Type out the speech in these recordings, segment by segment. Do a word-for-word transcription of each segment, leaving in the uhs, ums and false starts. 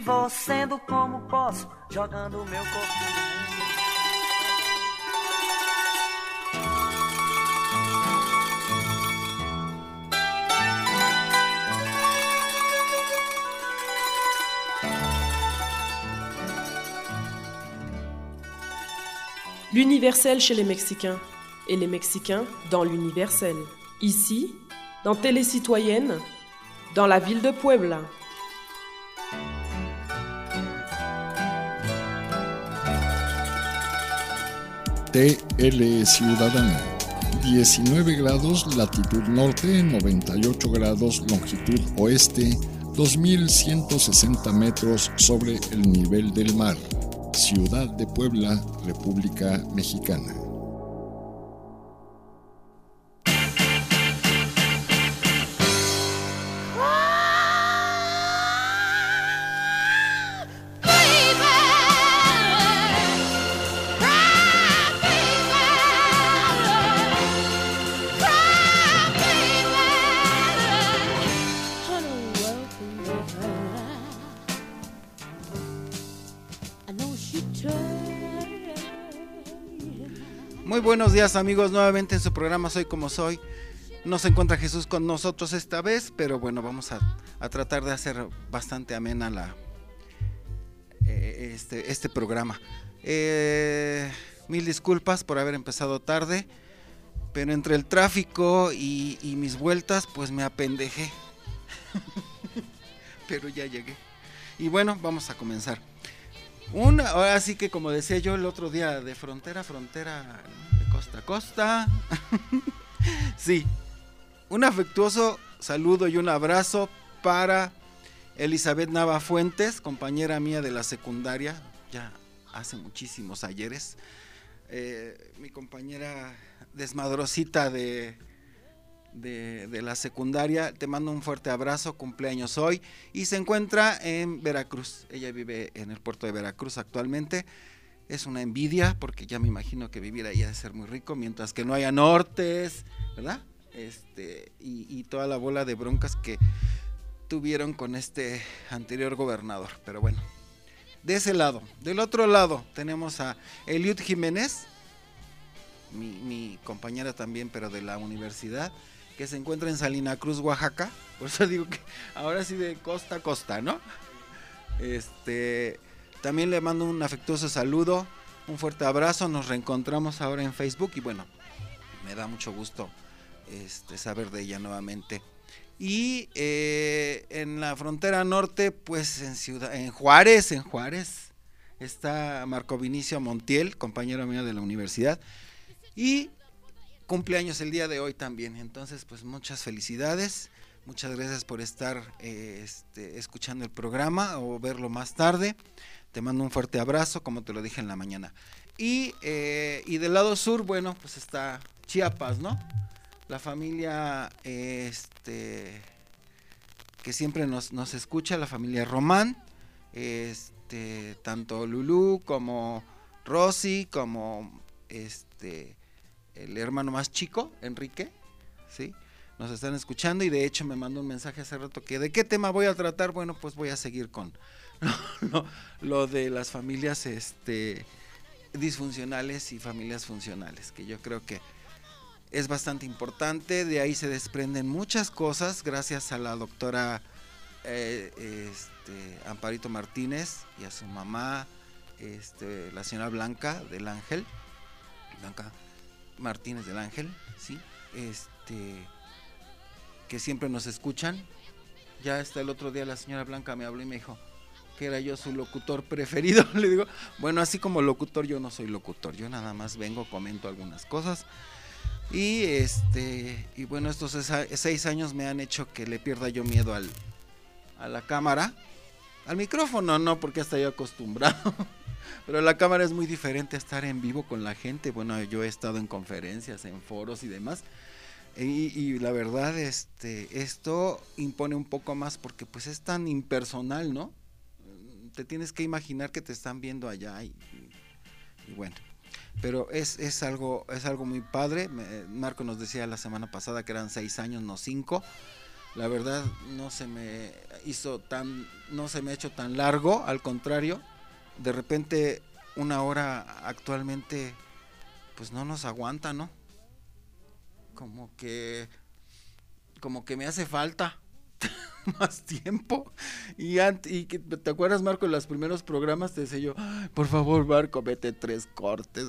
vou sendo como posso, jogando meu corpo no mundo. L'universel chez les Mexicains, et les Mexicains dans l'universel. Ici, dans Télécitoyenne, dans la ville de Puebla. T L Ciudadana, diecinueve grados latitud norte, noventa y ocho grados longitud oeste, dos mil ciento sesenta metros sobre el nivel del mar. Ciudad de Puebla, República Mexicana. Muy buenos días amigos, nuevamente en su programa Soy Como Soy. No se encuentra Jesús con nosotros esta vez, pero bueno, vamos a, a tratar de hacer bastante amena la, eh, este, este programa. Eh, mil disculpas por haber empezado tarde, pero entre el tráfico y, y mis vueltas, pues me apendejé. Pero ya llegué. Y bueno, vamos a comenzar. Una, ahora sí que como decía yo el otro día, de frontera a frontera, de costa a costa. Sí, un afectuoso saludo y un abrazo para Elizabeth Nava Fuentes, compañera mía de la secundaria, ya hace muchísimos ayeres. Eh, mi compañera desmadrosita de... De, de la secundaria, te mando un fuerte abrazo, cumpleaños hoy, y se encuentra en Veracruz. Ella vive en el puerto de Veracruz actualmente. Es una envidia porque ya me imagino que vivir ahí ha de ser muy rico, mientras que no haya nortes, ¿verdad? Este, y, y toda la bola de broncas que tuvieron con este anterior gobernador. Pero bueno, de ese lado. Del otro lado tenemos a Eliud Jiménez, mi, mi compañera también, pero de la universidad, que se encuentra en Salina Cruz, Oaxaca. Por eso digo que ahora sí de costa a costa, ¿no? Este, también le mando un afectuoso saludo, un fuerte abrazo. Nos reencontramos ahora en Facebook y bueno, me da mucho gusto este, saber de ella nuevamente. Y eh, en la frontera norte, pues en Ciudad, en Juárez, en Juárez, está Marco Vinicio Montiel, compañero mío de la universidad. Y cumpleaños el día de hoy también, entonces pues muchas felicidades, muchas gracias por estar eh, este, escuchando el programa o verlo más tarde. Te mando un fuerte abrazo, como te lo dije en la mañana. Y, eh, y del lado sur, bueno, pues está Chiapas, ¿no? La familia eh, este, que siempre nos, nos escucha, la familia Román, este, tanto Lulú como Rosy, como este... el hermano más chico, Enrique, ¿sí? Nos están escuchando y de hecho me mandó un mensaje hace rato que ¿de qué tema voy a tratar? Bueno, pues voy a seguir con lo, lo, lo de las familias este, disfuncionales y familias funcionales, que yo creo que es bastante importante. De ahí se desprenden muchas cosas gracias a la doctora eh, este, Amparito Martínez y a su mamá, este, la señora Blanca del Ángel, Blanca Martínez del Ángel, sí, este, que siempre nos escuchan. Ya hasta el otro día la señora Blanca me habló y me dijo que era yo su locutor preferido. Le digo, bueno, así como locutor yo no soy locutor, yo nada más vengo, comento algunas cosas. Y este, y bueno, estos seis años me han hecho que le pierda yo miedo al, a la cámara, al micrófono no, porque hasta yo acostumbrado. Pero la cámara es muy diferente a estar en vivo con la gente. Bueno, yo he estado en conferencias, en foros y demás. Y, y la verdad, este, esto impone un poco más porque pues es tan impersonal, ¿no? Te tienes que imaginar que te están viendo allá y, y, y bueno. Pero es, es algo, es algo muy padre. Marco nos decía la semana pasada que eran seis años, no cinco. la verdad no se me hizo tan, no se me ha hecho tan largo, al contrario, de repente una hora actualmente pues no nos aguanta, ¿no? Como que, como que me hace falta más tiempo. Y, ant, y que, ¿te acuerdas, Marco? En los primeros programas te decía yo, por favor, Marco, vete tres cortes.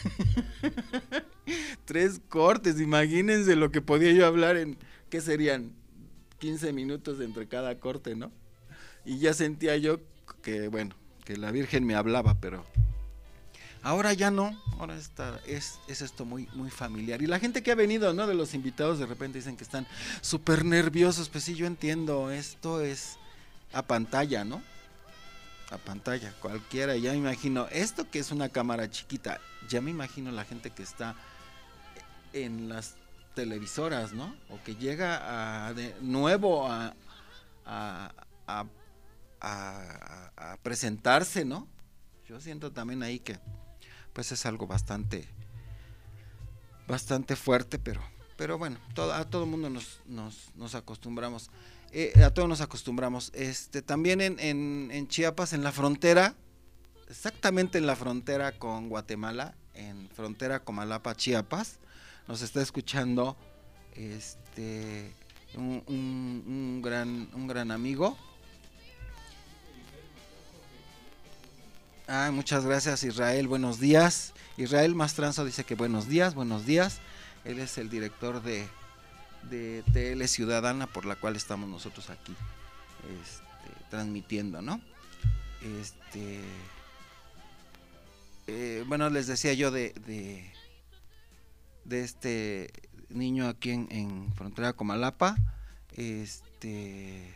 Tres cortes, imagínense lo que podía yo hablar en, ¿qué serían? quince minutos entre cada corte, ¿no? Y ya sentía yo que, bueno, que la Virgen me hablaba, pero ahora ya no, ahora está, es, es esto muy, muy familiar. Y la gente que ha venido, ¿no? De los invitados de repente dicen que están súper nerviosos, pues sí, yo entiendo, esto es a pantalla, ¿no? A pantalla, cualquiera, ya me imagino, esto que es una cámara chiquita, ya me imagino la gente que está en las televisoras, ¿no? O que llega a, de nuevo a, a, a, a, a presentarse, ¿no? Yo siento también ahí que pues es algo bastante bastante fuerte, pero pero bueno, todo, a todo mundo nos, nos, nos acostumbramos, eh, a todos nos acostumbramos. Este también en, en, en Chiapas, en la frontera, exactamente en la frontera con Guatemala, en frontera Comalapa, Chiapas, nos está escuchando este un, un, un gran un gran amigo. Ah, muchas gracias, Israel, buenos días. Israel Mastranzo dice que buenos días, buenos días. Él es el director de, de T L Ciudadana, por la cual estamos nosotros aquí este, transmitiendo, ¿no? Este eh, bueno, les decía yo de, de de este niño aquí en, en frontera Comalapa. Este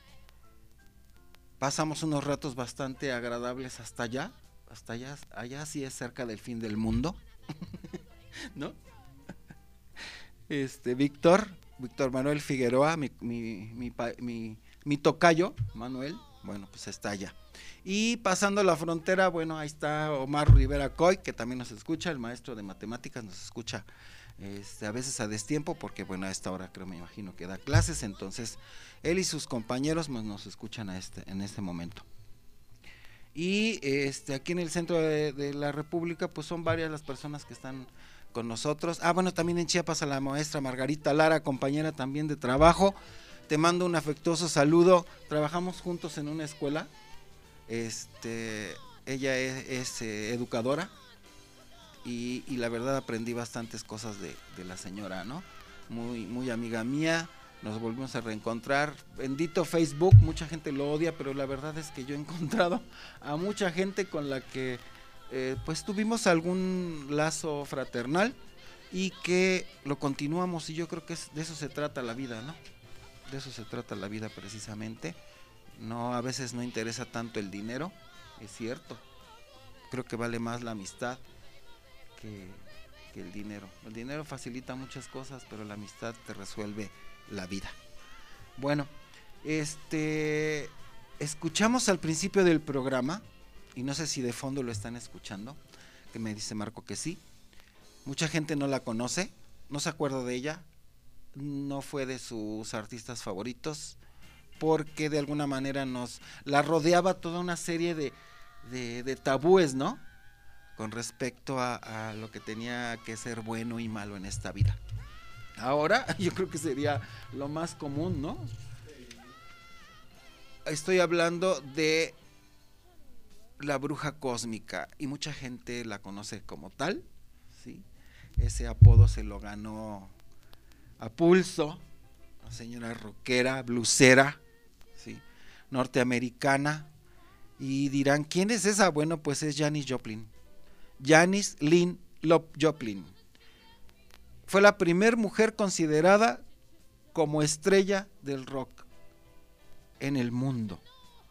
pasamos unos ratos bastante agradables hasta allá, hasta allá, allá sí es cerca del fin del mundo, ¿no? Este Víctor, Víctor Manuel Figueroa, mi, mi, mi, mi, mi tocayo, Manuel, bueno, pues está allá. Y pasando la frontera, bueno, ahí está Omar Rivera Coy, que también nos escucha, el maestro de matemáticas, nos escucha este, a veces a destiempo, porque bueno, a esta hora creo, me imagino que da clases, entonces él y sus compañeros pues, nos escuchan a este, en este momento. Y este aquí en el centro de, de la República, pues son varias las personas que están con nosotros. Ah, bueno, también en Chiapas a la maestra Margarita Lara, compañera también de trabajo, te mando un afectuoso saludo, trabajamos juntos en una escuela. Este, ella es, es eh, educadora y, y la verdad aprendí bastantes cosas de, de la señora, ¿no? Muy, muy amiga mía, nos volvimos a reencontrar. Bendito Facebook, mucha gente lo odia, pero la verdad es que yo he encontrado a mucha gente con la que eh, pues tuvimos algún lazo fraternal y que lo continuamos, y yo creo que es, de eso se trata la vida, ¿no? De eso se trata la vida precisamente. No, a veces no interesa tanto el dinero, es cierto. Creo que vale más la amistad que, que el dinero. El dinero facilita muchas cosas, pero la amistad te resuelve la vida. Bueno, este escuchamos al principio del programa, y no sé si de fondo lo están escuchando, que me dice Marco que sí. Mucha gente no la conoce, no se acuerda de ella, no fue de sus artistas favoritos, porque de alguna manera nos la rodeaba toda una serie de, de, de tabúes, ¿no? Con respecto a, a lo que tenía que ser bueno y malo en esta vida. Ahora yo creo que sería lo más común, ¿no? Estoy hablando de la bruja cósmica, y mucha gente la conoce como tal, ¿sí? Ese apodo se lo ganó a pulso, la señora rockera, blusera, ¿sí? Norteamericana, y dirán, ¿quién es esa? Bueno, pues es Janis Joplin, Janis Lynn Joplin. Fue la primer mujer considerada como estrella del rock en el mundo.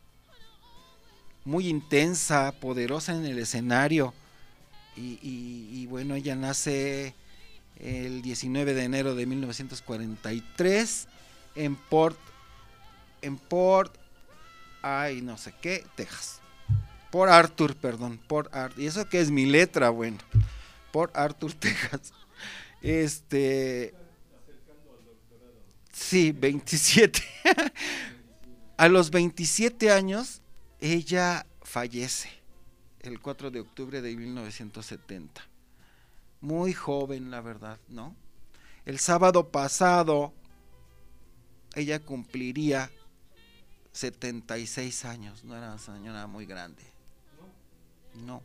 Muy intensa, poderosa en el escenario, y, y, y bueno, ella nace el diecinueve de enero de mil novecientos cuarenta y tres en Port, en Port, ay, no sé qué, Texas. Port Arthur, perdón, Port Arthur. ¿Y eso qué es mi letra? Bueno, Port Arthur, Texas. Este, Sí, veintisiete. A los veintisiete años, ella fallece el cuatro de octubre de mil novecientos setenta. Muy joven, la verdad, ¿no? El sábado pasado, ella cumpliría setenta y seis años. No era una señora muy grande. No.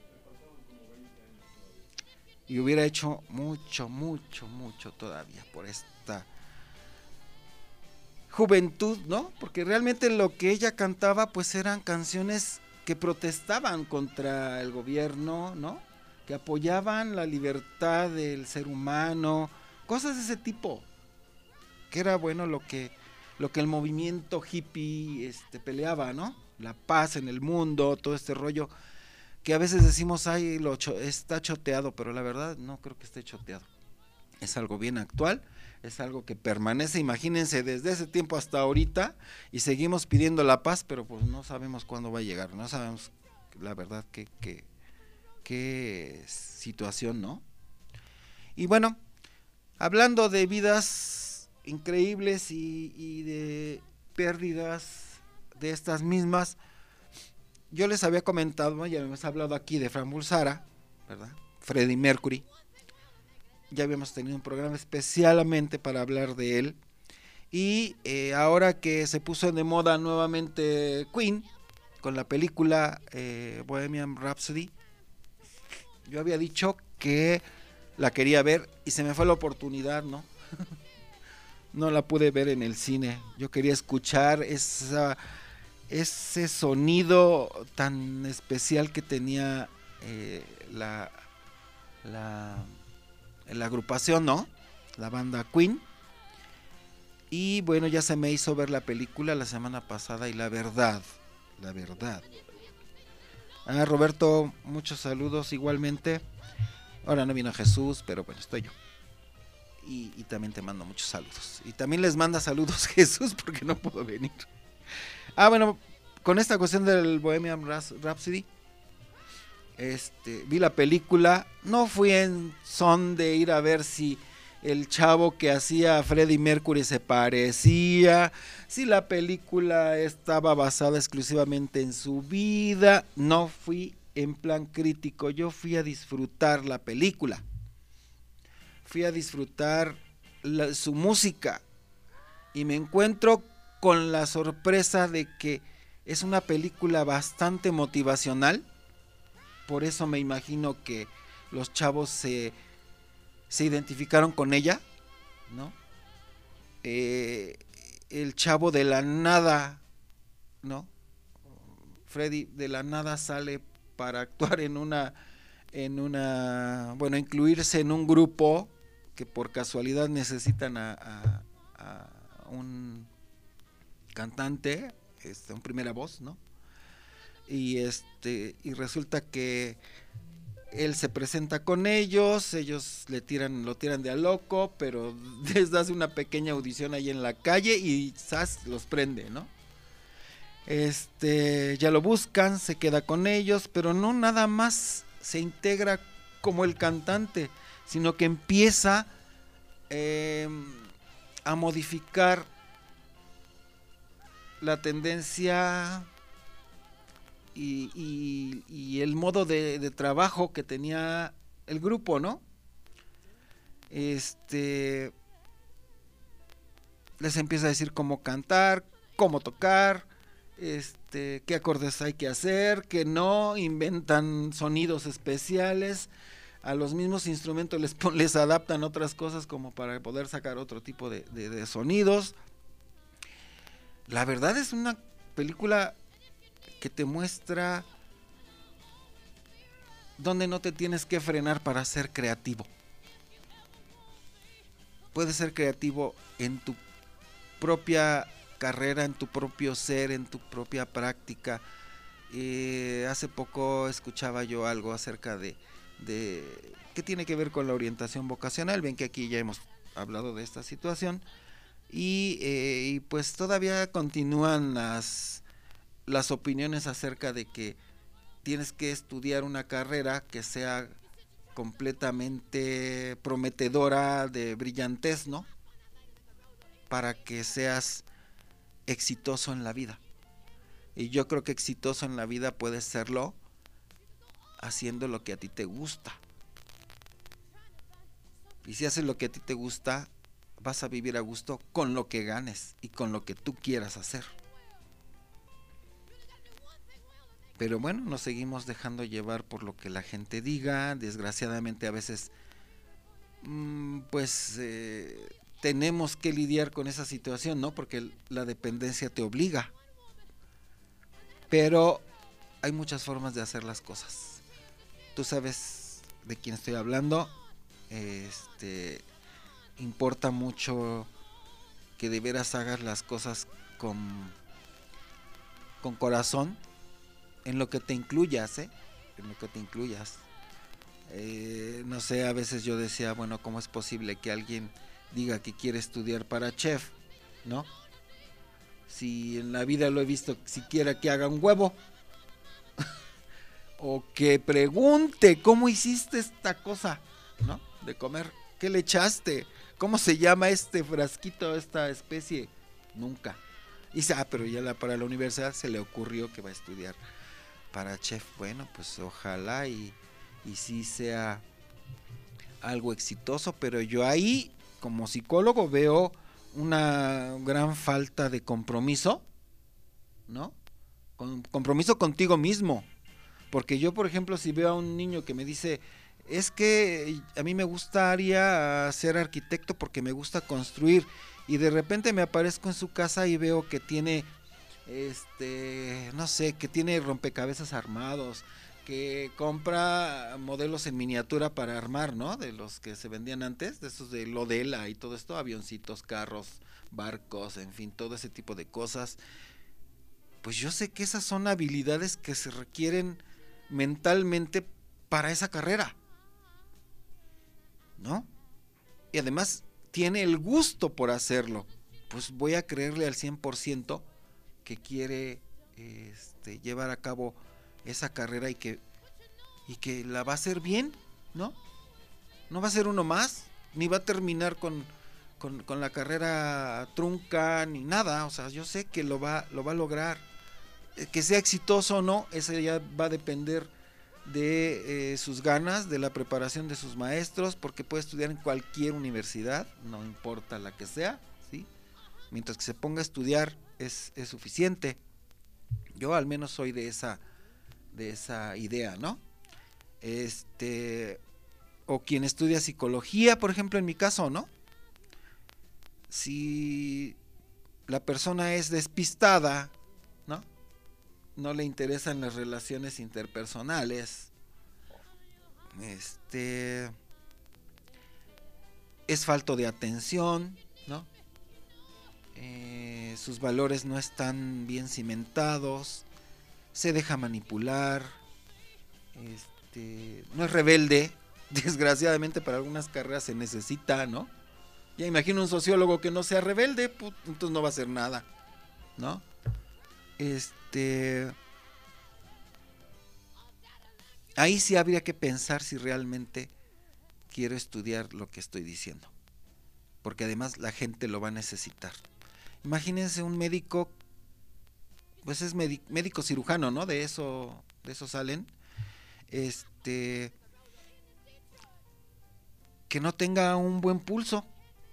Y hubiera hecho mucho, mucho, mucho todavía por esta juventud, ¿no? Porque realmente lo que ella cantaba pues eran canciones que protestaban contra el gobierno, ¿no? Que apoyaban la libertad del ser humano, cosas de ese tipo, que era bueno lo que lo que el movimiento hippie este peleaba, ¿no? La paz en el mundo, todo este rollo que a veces decimos, ay, lo cho- está choteado, pero la verdad no creo que esté choteado. Es algo bien actual, es algo que permanece, imagínense, desde ese tiempo hasta ahorita, y seguimos pidiendo la paz, pero pues no sabemos cuándo va a llegar, no sabemos la verdad qué qué qué situación, ¿no? Y bueno, hablando de vidas increíbles y, y de pérdidas de estas mismas, yo les había comentado, ya habíamos hablado aquí de Frank Bulsara, ¿verdad? Freddie Mercury. Ya habíamos tenido un programa especialmente para hablar de él. Y eh, ahora que se puso de moda nuevamente Queen, con la película eh, Bohemian Rhapsody, yo había dicho que la quería ver y se me fue la oportunidad, ¿no? No la pude ver en el cine. Yo quería escuchar esa... ese sonido tan especial que tenía eh, la, la, la agrupación, ¿no? La banda Queen. Y bueno, ya se me hizo ver la película la semana pasada y la verdad, la verdad. Ah, Roberto, muchos saludos igualmente. Ahora no vino Jesús, pero bueno, estoy yo. Y, y también te mando muchos saludos. Y también les manda saludos Jesús porque no pudo venir. Ah, bueno, con esta cuestión del Bohemian Rhapsody, este, vi la película, no fui en son de ir a ver si el chavo que hacía a Freddie Mercury se parecía, si la película estaba basada exclusivamente en su vida, no fui en plan crítico, yo fui a disfrutar la película, fui a disfrutar la, su música, y me encuentro con la sorpresa de que es una película bastante motivacional. Por eso me imagino que los chavos se, se identificaron con ella, ¿no? Eh, el chavo de la nada, ¿no? Freddy de la nada sale para actuar en una, en una, bueno, incluirse en un grupo que por casualidad necesitan a, a, a un cantante, este, un primera voz, ¿no? Y este, y resulta que él se presenta con ellos, ellos le tiran, lo tiran de a loco, pero les hace una pequeña audición ahí en la calle y ¡zas! Los prende, ¿no? Este, ya lo buscan, se queda con ellos, pero no nada más se integra como el cantante, sino que empieza eh, a modificar la tendencia y, y, y el modo de, de trabajo que tenía el grupo, ¿no? Este, les empieza a decir cómo cantar, cómo tocar, este, qué acordes hay que hacer, que no, inventan sonidos especiales, a los mismos instrumentos les, les adaptan otras cosas como para poder sacar otro tipo de, de, de sonidos. La verdad es una película que te muestra donde no te tienes que frenar para ser creativo. Puedes ser creativo en tu propia carrera, en tu propio ser, en tu propia práctica. Eh, hace poco escuchaba yo algo acerca de, de que tiene que ver con la orientación vocacional. Ven que aquí ya hemos hablado de esta situación. Y, eh, y pues todavía continúan las, las opiniones acerca de que tienes que estudiar una carrera que sea completamente prometedora de brillantez, ¿no? para que seas exitoso en la vida. Y yo creo que exitoso en la vida puedes serlo haciendo lo que a ti te gusta. Y si haces lo que a ti te gusta, vas a vivir a gusto con lo que ganes y con lo que tú quieras hacer. Pero bueno, nos seguimos dejando llevar por lo que la gente diga. Desgraciadamente a veces mmm, pues eh, tenemos que lidiar con esa situación, ¿no? Porque la dependencia te obliga. Pero hay muchas formas de hacer las cosas. Tú sabes de quién estoy hablando. Este, importa mucho que de veras hagas las cosas con, con corazón, en lo que te incluyas, ¿eh? En lo que te incluyas. Eh, no sé, a veces yo decía, bueno, ¿cómo es posible que alguien diga que quiere estudiar para chef, ¿no? Si en la vida lo he visto siquiera que haga un huevo. O que pregunte, ¿cómo hiciste esta cosa, ¿no? De comer, ¿qué le echaste? ¿Cómo se llama este frasquito, esta especie? Nunca. Y dice, ah, pero ya la, para la universidad se le ocurrió que va a estudiar para chef. Bueno, pues ojalá y, y sí sea algo exitoso, pero yo ahí como psicólogo veo una gran falta de compromiso, ¿no? Con, compromiso contigo mismo. Porque yo, por ejemplo, si veo a un niño que me dice, es que a mí me gustaría ser arquitecto porque me gusta construir, y de repente me aparezco en su casa y veo que tiene, este, no sé, que tiene rompecabezas armados, que compra modelos en miniatura para armar, ¿no? De los que se vendían antes, de esos de Lodela y todo esto, avioncitos, carros, barcos, en fin, todo ese tipo de cosas. Pues yo sé que esas son habilidades que se requieren mentalmente para esa carrera, ¿no? Y además tiene el gusto por hacerlo. Pues voy a creerle al cien por ciento que quiere este, llevar a cabo esa carrera y que, y que la va a hacer bien, ¿no? No va a ser uno más, ni va a terminar con, con, con la carrera trunca, ni nada. O sea, yo sé que lo va, lo va a lograr. Que sea exitoso o no, eso ya va a depender de eh, sus ganas, de la preparación de sus maestros, porque puede estudiar en cualquier universidad, no importa la que sea, ¿sí? Mientras que se ponga a estudiar es, es suficiente. Yo al menos soy de esa, de esa idea, ¿no? Este, o quien estudia psicología, por ejemplo, en mi caso, ¿no? Si la persona es despistada, ¿no? No le interesan las relaciones interpersonales, este, es falto de atención, ¿no? Eh, sus valores no están bien cimentados, se deja manipular, este, no es rebelde. Desgraciadamente para algunas carreras se necesita, ¿no? Ya imagino un sociólogo que no sea rebelde, pues, entonces no va a hacer nada, ¿no? Este, ahí sí habría que pensar si realmente quiero estudiar lo que estoy diciendo, porque además la gente lo va a necesitar. Imagínense un médico, pues es médico, médico cirujano, ¿no? De eso, de eso salen, este, que no tenga un buen pulso,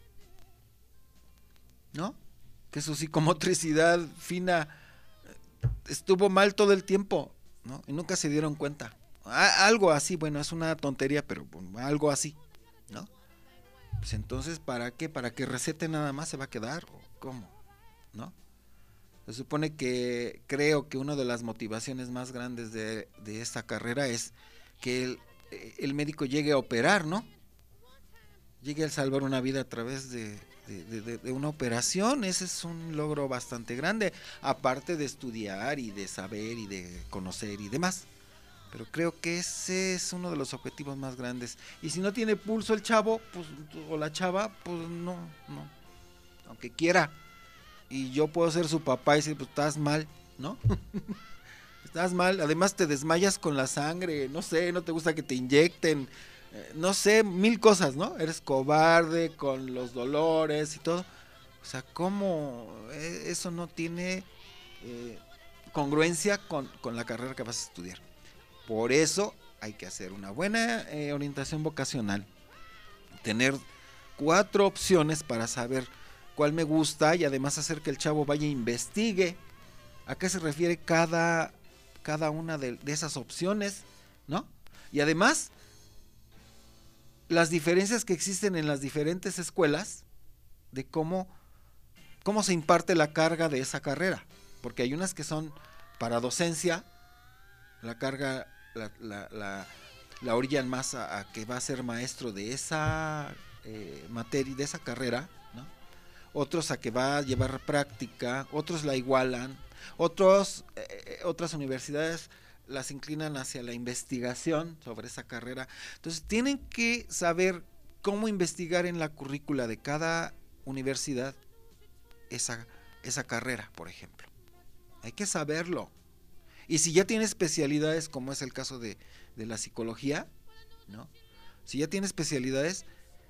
¿no? Que su psicomotricidad fina estuvo mal todo el tiempo, ¿no? Y nunca se dieron cuenta. A- algo así, bueno, es una tontería, pero algo así, ¿no? Pues entonces, ¿para qué? ¿Para que recete nada más se va a quedar? ¿O cómo? ¿No? Se supone que creo que una de las motivaciones más grandes de, de esta carrera es que el, el médico llegue a operar, ¿no? Llegue a salvar una vida a través de... De, de, de una operación. Ese es un logro bastante grande, aparte de estudiar y de saber y de conocer y demás, pero creo que ese es uno de los objetivos más grandes. Y si no tiene pulso el chavo, pues, o la chava, pues no, no, aunque quiera, y yo puedo ser su papá y decir, pues estás mal, ¿no? Estás mal, además te desmayas con la sangre, no sé, no te gusta que te inyecten, no sé, mil cosas, ¿no? Eres cobarde con los dolores y todo. O sea, ¿cómo eso no tiene eh, congruencia con, con la carrera que vas a estudiar? Por eso hay que hacer una buena eh, orientación vocacional, tener cuatro opciones para saber cuál me gusta y además hacer que el chavo vaya e investigue a qué se refiere cada, cada una de, de esas opciones, ¿no? Y además, las diferencias que existen en las diferentes escuelas de cómo, cómo se imparte la carga de esa carrera, porque hay unas que son para docencia, la carga la, la, la, la orillan más a, a que va a ser maestro de esa eh, materia, de esa carrera, ¿no? Otros a que va a llevar práctica, otros la igualan, otros eh, otras universidades las inclinan hacia la investigación sobre esa carrera. Entonces tienen que saber cómo investigar en la currícula de cada universidad esa, esa carrera, por ejemplo. Hay que saberlo. Y si ya tiene especialidades, como es el caso de, de la psicología, ¿no? Si ya tiene especialidades,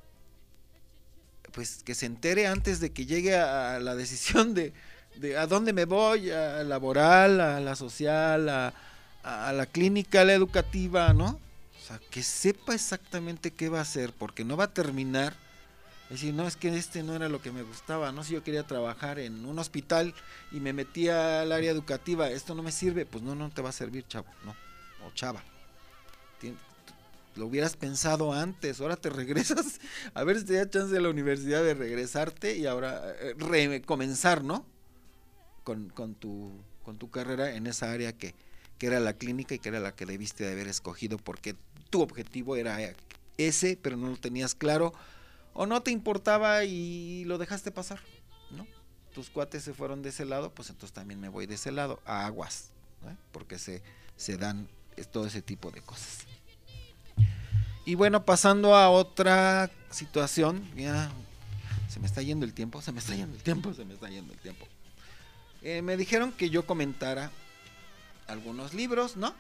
pues que se entere antes de que llegue a la decisión de, de a dónde me voy, a laboral, a la social, a, a la clínica, a la educativa, ¿no? O sea, que sepa exactamente qué va a hacer, porque no va a terminar, es decir, no, es que este no era lo que me gustaba, no, si yo quería trabajar en un hospital y me metí al área educativa, esto no me sirve, pues no, no te va a servir, chavo, no, o chava. Tien, lo hubieras pensado antes, ahora te regresas, a ver si te da chance de la universidad de regresarte y ahora eh, recomenzar, ¿no? Con, con, tu, con tu carrera en esa área que, que era la clínica y que era la que debiste de haber escogido porque tu objetivo era ese, pero no lo tenías claro o no te importaba y lo dejaste pasar, ¿no? Tus cuates se fueron de ese lado, pues entonces también me voy de ese lado, a aguas, ¿no? Porque se, se dan todo ese tipo de cosas. Y bueno, pasando a otra situación, ya se me está yendo el tiempo, se me está yendo el tiempo, se me está yendo el tiempo. Eh, me dijeron que yo comentara algunos libros, ¿no?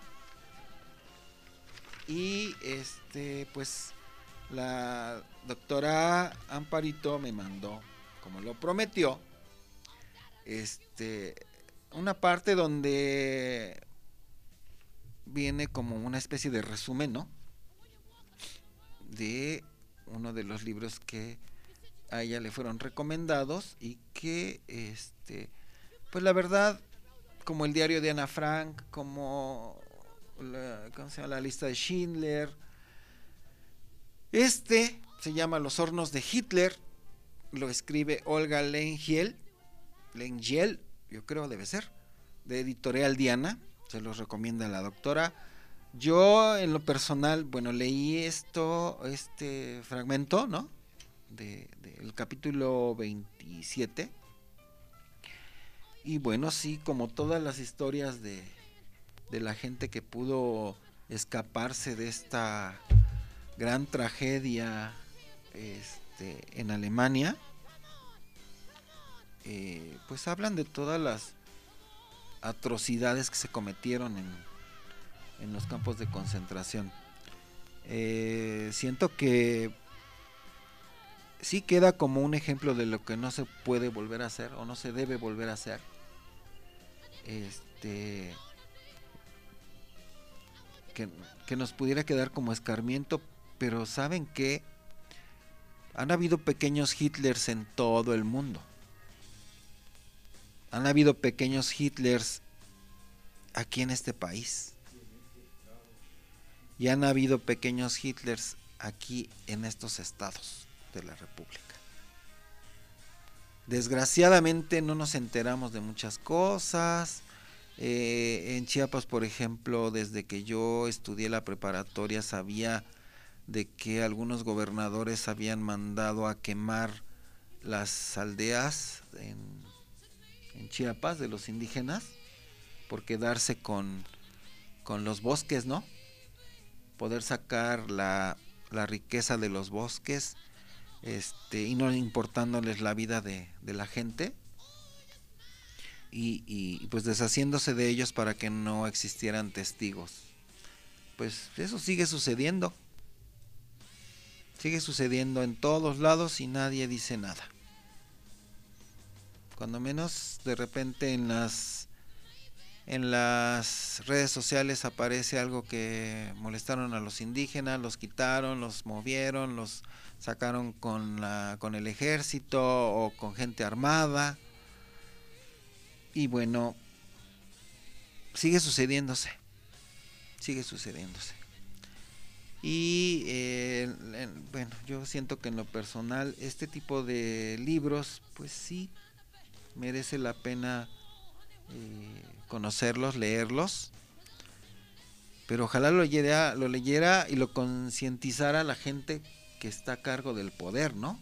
Y este, pues la doctora Amparito me mandó, como lo prometió, este, una parte donde viene como una especie de resumen, ¿no? De uno de los libros que a ella le fueron recomendados y que, este, pues la verdad, como el diario de Ana Frank, como la, ¿cómo se llama? La lista de Schindler. Este se llama Los hornos de Hitler, lo escribe Olga Lengiel, Lengiel, yo creo debe ser, de Editorial Diana, se los recomienda la doctora. Yo en lo personal, bueno, leí esto, este fragmento, ¿no? De, de el capítulo veintisiete. Y bueno, sí, como todas las historias de, de la gente que pudo escaparse de esta gran tragedia este, en Alemania, eh, pues hablan de todas las atrocidades que se cometieron en, en los campos de concentración. Eh, siento que sí queda como un ejemplo de lo que no se puede volver a hacer o no se debe volver a hacer. Este que, que nos pudiera quedar como escarmiento, pero saben que han habido pequeños Hitlers en todo el mundo. Han habido pequeños Hitlers aquí en este país. Y han habido pequeños Hitlers aquí en estos estados de la República. Desgraciadamente no nos enteramos de muchas cosas. Eh, en Chiapas, por ejemplo, desde que yo estudié la preparatoria sabía de que algunos gobernadores habían mandado a quemar las aldeas en, en Chiapas de los indígenas por quedarse con, con los bosques, ¿no? Poder sacar la, la riqueza de los bosques, este, y no importándoles la vida de, de la gente, y, y pues deshaciéndose de ellos para que no existieran testigos. Pues eso sigue sucediendo, sigue sucediendo en todos lados y nadie dice nada. cuando menos de repente en las en las redes sociales aparece algo que molestaron a los indígenas, los quitaron, los movieron, los sacaron con la con el ejército o con gente armada. Y bueno, sigue sucediéndose. Sigue sucediéndose. Y eh, bueno, yo siento que en lo personal este tipo de libros pues sí merece la pena eh, conocerlos, leerlos, pero ojalá lo leyera, lo leyera y lo concientizara la gente que está a cargo del poder, ¿no?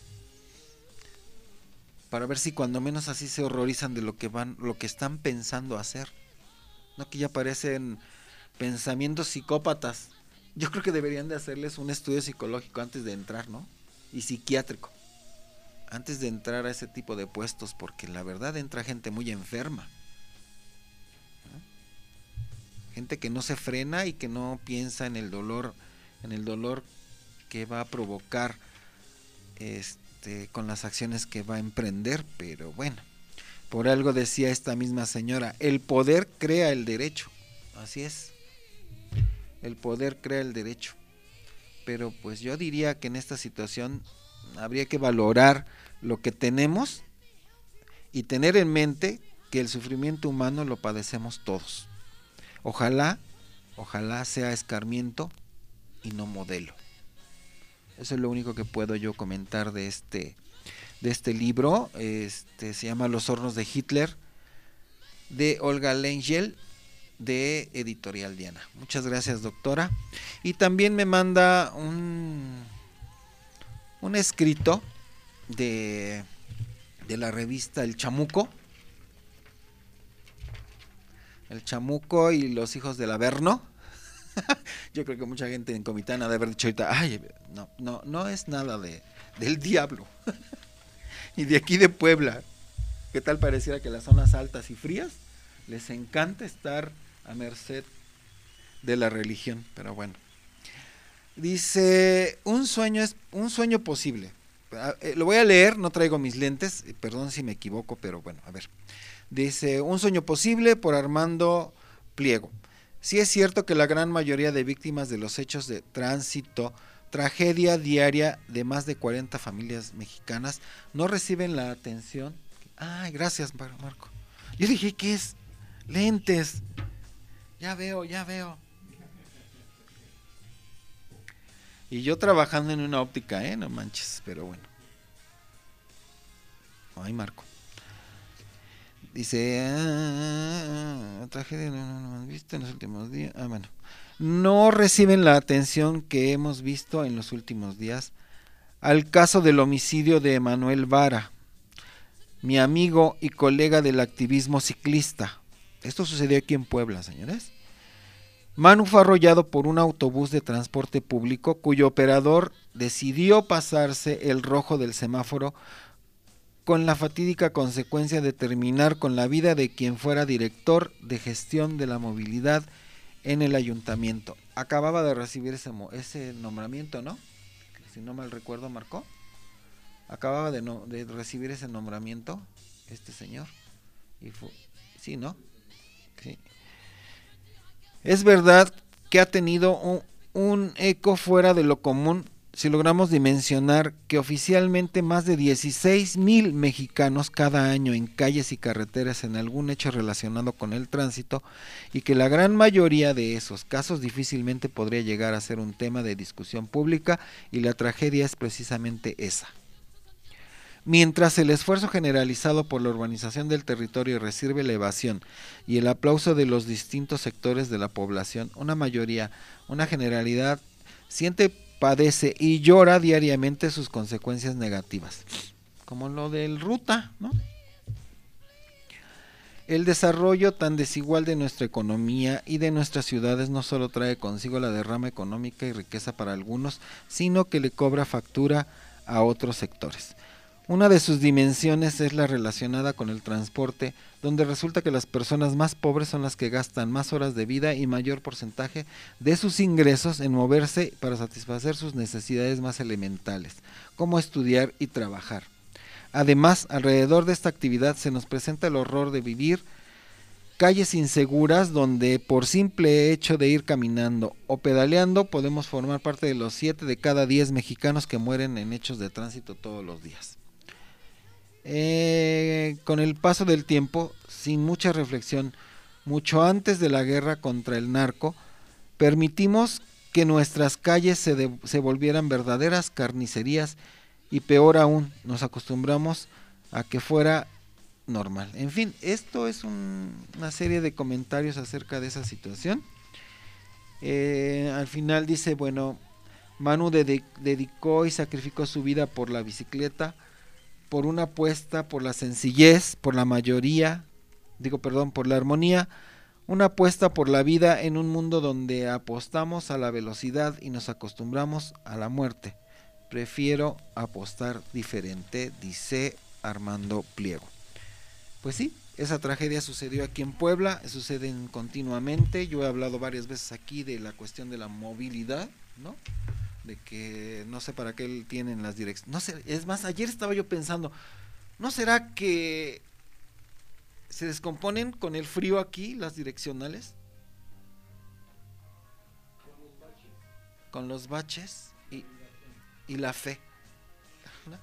Para ver si cuando menos así se horrorizan de lo que van, lo que están pensando hacer, no que ya parecen pensamientos psicópatas. Yo creo que deberían de hacerles un estudio psicológico antes de entrar, ¿no? Y psiquiátrico, antes de entrar a ese tipo de puestos, porque la verdad entra gente muy enferma, ¿no? Gente que no se frena y que no piensa en el dolor, en el dolor que va a provocar este, con las acciones que va a emprender. Pero bueno, por algo decía esta misma señora, el poder crea el derecho. Así es. El poder crea el derecho. Pero pues yo diría que en esta situación habría que valorar lo que tenemos y tener en mente que el sufrimiento humano lo padecemos todos. Ojalá, ojalá sea escarmiento y no modelo. Eso es lo único que puedo yo comentar de este, de este libro. Este se llama Los hornos de Hitler, de Olga Lengel, de Editorial Diana. Muchas gracias, doctora. Y también me manda un un escrito de de la revista El Chamuco. El Chamuco y los hijos del Averno. Yo creo que mucha gente en Comitán ha de haber dicho ahorita, ay, no, no, no es nada de del diablo. Y de aquí de Puebla, ¿qué tal pareciera que las zonas altas y frías les encanta estar a merced de la religión? Pero bueno, dice, un sueño es un sueño posible. Lo voy a leer, no traigo mis lentes, perdón si me equivoco, pero bueno, a ver. Dice, un sueño posible, por Armando Pliego. Sí es cierto que la gran mayoría de víctimas de los hechos de tránsito, tragedia diaria de más de cuarenta familias mexicanas, no reciben la atención. Ay, gracias, Marco. Yo dije, ¿qué es? Lentes. Ya veo, ya veo. Y yo trabajando en una óptica, ¿eh? No manches, pero bueno. Ay, Marco. Dice, ah, tragedia, no, no, no, ¿viste en los últimos días? Ah, bueno. No reciben la atención que hemos visto en los últimos días al caso del homicidio de Emanuel Vara, mi amigo y colega del activismo ciclista. Esto sucedió aquí en Puebla, señores. Manu fue arrollado por un autobús de transporte público cuyo operador decidió pasarse el rojo del semáforo, con la fatídica consecuencia de terminar con la vida de quien fuera director de gestión de la movilidad en el ayuntamiento. Acababa de recibir ese, ese nombramiento, ¿no? Si no mal recuerdo, Marco. Acababa de, no, de recibir ese nombramiento este señor. Y fue, sí, ¿no? Sí. Es verdad que ha tenido un, un eco fuera de lo común si logramos dimensionar que oficialmente más de dieciséis mil mexicanos cada año en calles y carreteras en algún hecho relacionado con el tránsito, y que la gran mayoría de esos casos difícilmente podría llegar a ser un tema de discusión pública, y la tragedia es precisamente esa. Mientras el esfuerzo generalizado por la urbanización del territorio recibe la evasión y el aplauso de los distintos sectores de la población, una mayoría, una generalidad, siente, padece y llora diariamente sus consecuencias negativas, como lo del Ruta, ¿no? El desarrollo tan desigual de nuestra economía y de nuestras ciudades no solo trae consigo la derrama económica y riqueza para algunos, sino que le cobra factura a otros sectores. Una de sus dimensiones es la relacionada con el transporte, donde resulta que las personas más pobres son las que gastan más horas de vida y mayor porcentaje de sus ingresos en moverse para satisfacer sus necesidades más elementales, como estudiar y trabajar. Además, alrededor de esta actividad se nos presenta el horror de vivir calles inseguras donde por simple hecho de ir caminando o pedaleando podemos formar parte de los siete de cada diez mexicanos que mueren en hechos de tránsito todos los días. Eh, con el paso del tiempo, sin mucha reflexión, mucho antes de la guerra contra el narco, permitimos que nuestras calles se, de, se volvieran verdaderas carnicerías y peor aún, nos acostumbramos a que fuera normal. En fin, esto es un, una serie de comentarios acerca de esa situación. Eh, al final dice, bueno, Manu de, dedicó y sacrificó su vida por la bicicleta, por una apuesta, por la sencillez, por la mayoría, digo perdón, por la armonía, una apuesta por la vida en un mundo donde apostamos a la velocidad y nos acostumbramos a la muerte. Prefiero apostar diferente, dice Armando Pliego. Pues sí, esa tragedia sucedió aquí en Puebla, suceden continuamente. Yo he hablado varias veces aquí de la cuestión de la movilidad, ¿no? De que no sé para qué tienen las direcciones. No sé, es más, ayer estaba yo pensando, ¿no será que se descomponen con el frío aquí las direccionales? Con los baches y, y la fe. ¿No?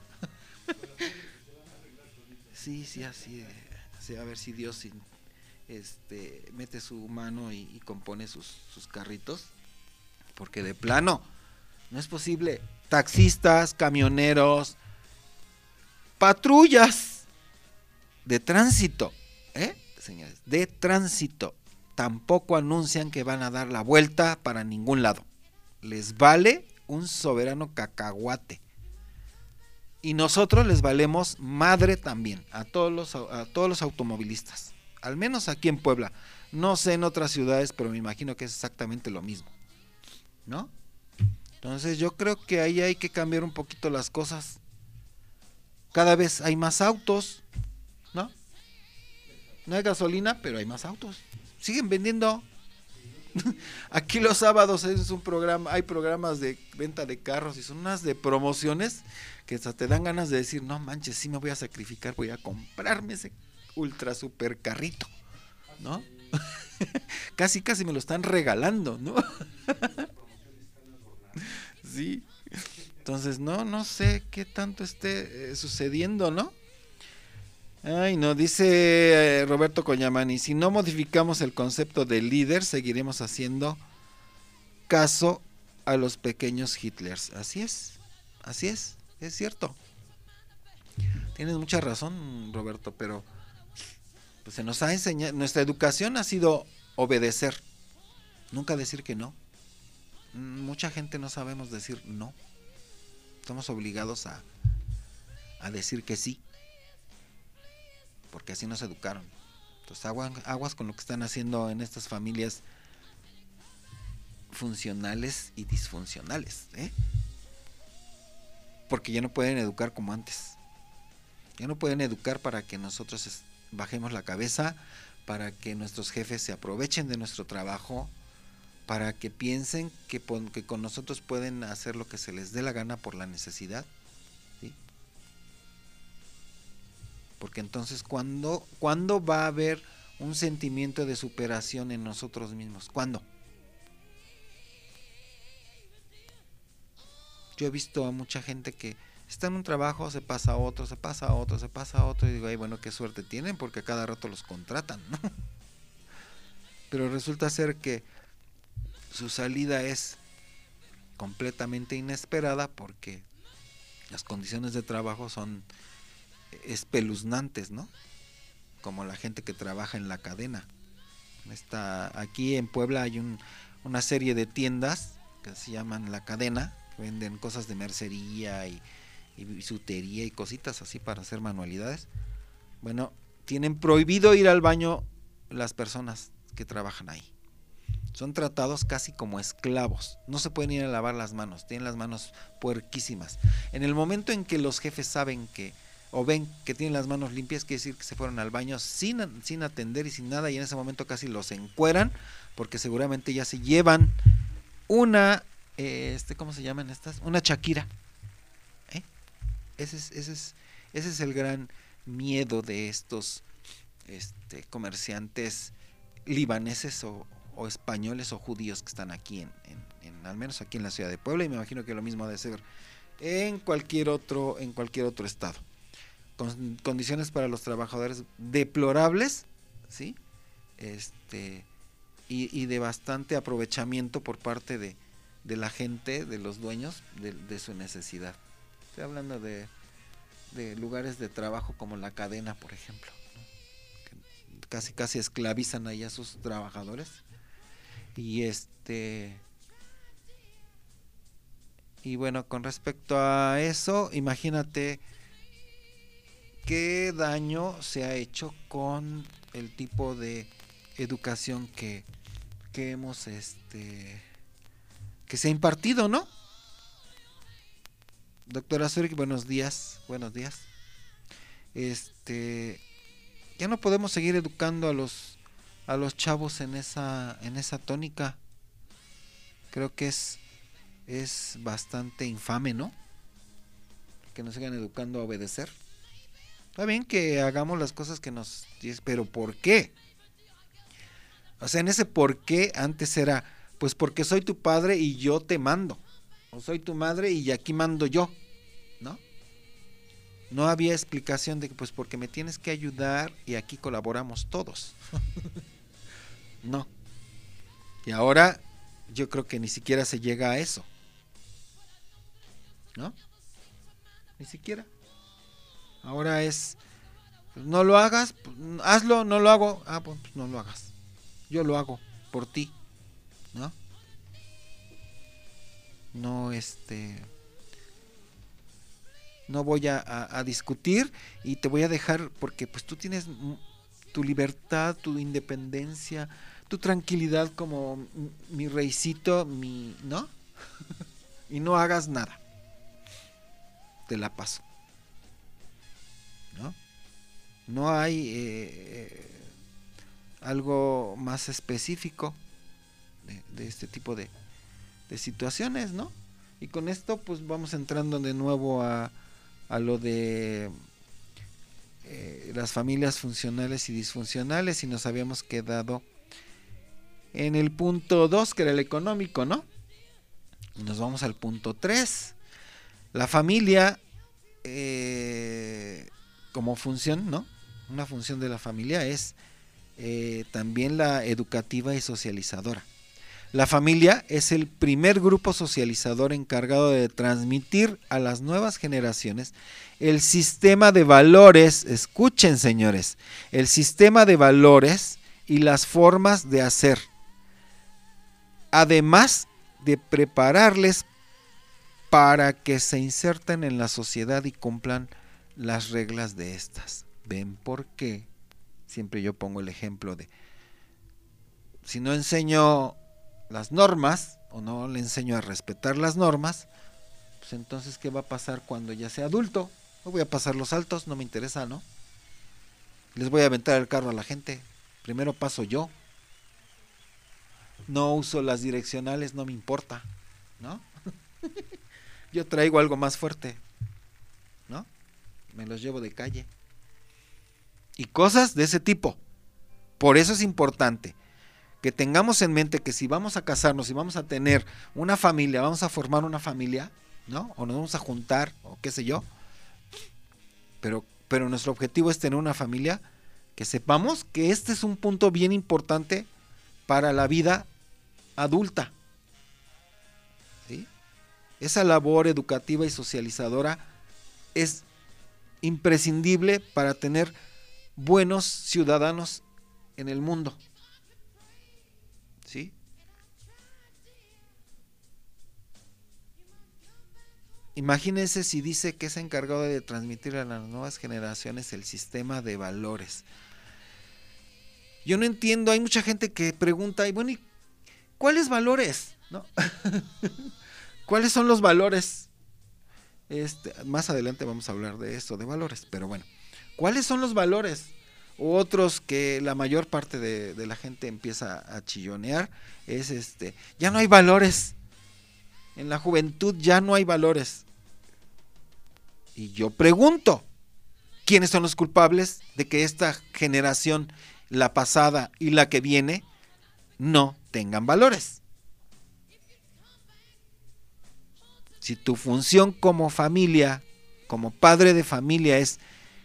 Sí, sí, así, así, a ver si Dios este, mete su mano y, y compone sus, sus carritos, porque de plano no es posible. Taxistas, camioneros, patrullas de tránsito, ¿eh? Señores, de tránsito, tampoco anuncian que van a dar la vuelta para ningún lado. Les vale un soberano cacahuate. Y nosotros les valemos madre también a todos los a todos los automovilistas, al menos aquí en Puebla. No sé en otras ciudades, pero me imagino que es exactamente lo mismo, ¿no? Entonces yo creo que ahí hay que cambiar un poquito las cosas. Cada vez hay más autos, ¿no? No hay gasolina, pero hay más autos. Siguen vendiendo. Aquí los sábados es un programa, hay programas de venta de carros y son unas de promociones que hasta te dan ganas de decir, no manches, sí me voy a sacrificar, voy a comprarme ese ultra super carrito, ¿no? Casi casi me lo están regalando, ¿no? Sí. Entonces no, no sé qué tanto esté eh, sucediendo, ¿no? Ay, no, dice eh, Roberto Coñamani, si no modificamos el concepto de líder, seguiremos haciendo caso a los pequeños Hitlers. Así es, así es, es cierto. Tienes mucha razón, Roberto, pero pues se nos ha enseñado, nuestra educación ha sido obedecer, nunca decir que no. Mucha gente no sabemos decir no. Estamos obligados a, a decir que sí, porque así nos educaron. Entonces aguas, aguas con lo que están haciendo en estas familias funcionales y disfuncionales, ¿eh? Porque ya no pueden educar como antes. Ya no pueden educar para que nosotros es, bajemos la cabeza, para que nuestros jefes se aprovechen de nuestro trabajo, para que piensen que, que con nosotros pueden hacer lo que se les dé la gana por la necesidad, ¿sí? Porque entonces ¿cuándo, ¿cuándo va a haber un sentimiento de superación en nosotros mismos? ¿Cuándo? Yo he visto a mucha gente que está en un trabajo, se pasa a otro, se pasa a otro, se pasa a otro, y digo, ay, bueno, qué suerte tienen, porque a cada rato los contratan, ¿no? Pero resulta ser que su salida es completamente inesperada porque las condiciones de trabajo son espeluznantes, ¿no? Como la gente que trabaja en la cadena. Está, aquí en Puebla hay un, una serie de tiendas que se llaman La Cadena, que venden cosas de mercería y, y bisutería y cositas así para hacer manualidades. Bueno, tienen prohibido ir al baño las personas que trabajan ahí. Son tratados casi como esclavos. No se pueden ir a lavar las manos. Tienen las manos puerquísimas. En el momento en que los jefes saben que, o ven que tienen las manos limpias, quiere decir que se fueron al baño sin, sin atender y sin nada. Y en ese momento casi los encueran, porque seguramente ya se llevan una, eh, este, ¿cómo se llaman estas? Una Shakira. ¿Eh? Ese es, ese es Ese es el gran miedo de estos este, comerciantes libaneses o, o españoles o judíos que están aquí en, en, en, al menos aquí en la ciudad de Puebla, y me imagino que lo mismo ha de ser en cualquier otro, en cualquier otro estado. Con condiciones para los trabajadores deplorables, ¿sí? Este, y, y de bastante aprovechamiento por parte de, de la gente, de los dueños, de, de su necesidad. Estoy hablando de, de lugares de trabajo como la cadena, por ejemplo, ¿no? Que casi casi esclavizan ahí a sus trabajadores. Y este y bueno, con respecto a eso, imagínate qué daño se ha hecho con el tipo de educación que, que hemos este que se ha impartido, ¿no? Doctora Zurich, buenos días, buenos días. Este, ya no podemos seguir educando a los a los chavos en esa en esa tónica. Creo que es es bastante infame, ¿no? Que nos sigan educando a obedecer. Está bien que hagamos las cosas que nos... pero ¿por qué? O sea, en ese por qué antes era, pues porque soy tu padre y yo te mando. O soy tu madre y aquí mando yo, ¿no? No había explicación de que pues porque me tienes que ayudar y aquí colaboramos todos. No. Y ahora yo creo que ni siquiera se llega a eso, ¿no? Ni siquiera. Ahora es, pues no lo hagas, pues, hazlo, no lo hago, ah, pues no lo hagas. Yo lo hago por ti, ¿no? No, este, no voy a, a, a discutir y te voy a dejar porque pues tú tienes tu libertad, tu independencia, tu tranquilidad como mi reycito, mi, ¿no? Y no hagas nada. Te la paso. ¿No? No hay eh, algo más específico de, de este tipo de, de situaciones, ¿no? Y con esto pues vamos entrando de nuevo a, a lo de eh, las familias funcionales y disfuncionales, y nos habíamos quedado en el punto dos, que era el económico, ¿no? Y nos vamos al punto tres. La familia eh, como función, ¿no? Una función de la familia es eh, también la educativa y socializadora. La familia es el primer grupo socializador encargado de transmitir a las nuevas generaciones el sistema de valores, escuchen señores, el sistema de valores y las formas de hacer, además de prepararles para que se inserten en la sociedad y cumplan las reglas de estas. ¿Ven por qué? Siempre yo pongo el ejemplo de, si no enseño las normas, o no le enseño a respetar las normas, pues entonces ¿qué va a pasar cuando ya sea adulto? No voy a pasar los altos, no me interesa, ¿no? Les voy a aventar el carro a la gente, primero paso yo. No uso las direccionales, no me importa, ¿no? Yo traigo algo más fuerte, ¿no? Me los llevo de calle. Y cosas de ese tipo. Por eso es importante que tengamos en mente que si vamos a casarnos, si vamos a tener una familia, vamos a formar una familia, ¿no? O nos vamos a juntar, o qué sé yo. Pero, pero nuestro objetivo es tener una familia, que sepamos que este es un punto bien importante para la vida adulta. ¿Sí? Esa labor educativa y socializadora es imprescindible para tener buenos ciudadanos en el mundo. ¿Sí? Imagínense si dice que es encargado de transmitir a las nuevas generaciones el sistema de valores. Yo no entiendo, hay mucha gente que pregunta, y bueno, ¿y cuáles valores? ¿No? ¿Cuáles son los valores? Este, más adelante vamos a hablar de esto, de valores, pero bueno, ¿cuáles son los valores? Otros que la mayor parte de, de la gente empieza a chillonear es este, ya no hay valores, en la juventud ya no hay valores. Y yo pregunto, ¿quiénes son los culpables de que esta generación, la pasada y la que viene, no tengan valores? Si tu función como familia, como padre de familia es,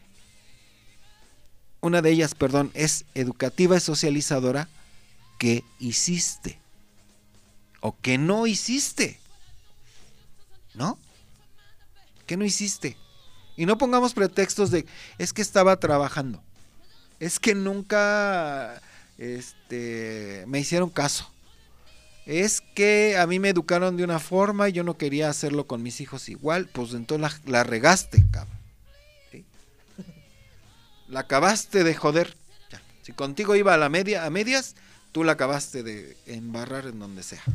una de ellas, perdón, es educativa y socializadora, ¿qué hiciste? ¿O qué no hiciste? ¿No? ¿Qué no hiciste? Y no pongamos pretextos de, es que estaba trabajando, es que nunca este, me hicieron caso, es que a mí me educaron de una forma y yo no quería hacerlo con mis hijos igual. Pues entonces la, la regaste, cabrón. ¿Sí? La acabaste de joder. Ya. Si contigo iba a la media, a medias, tú la acabaste de embarrar en donde sea.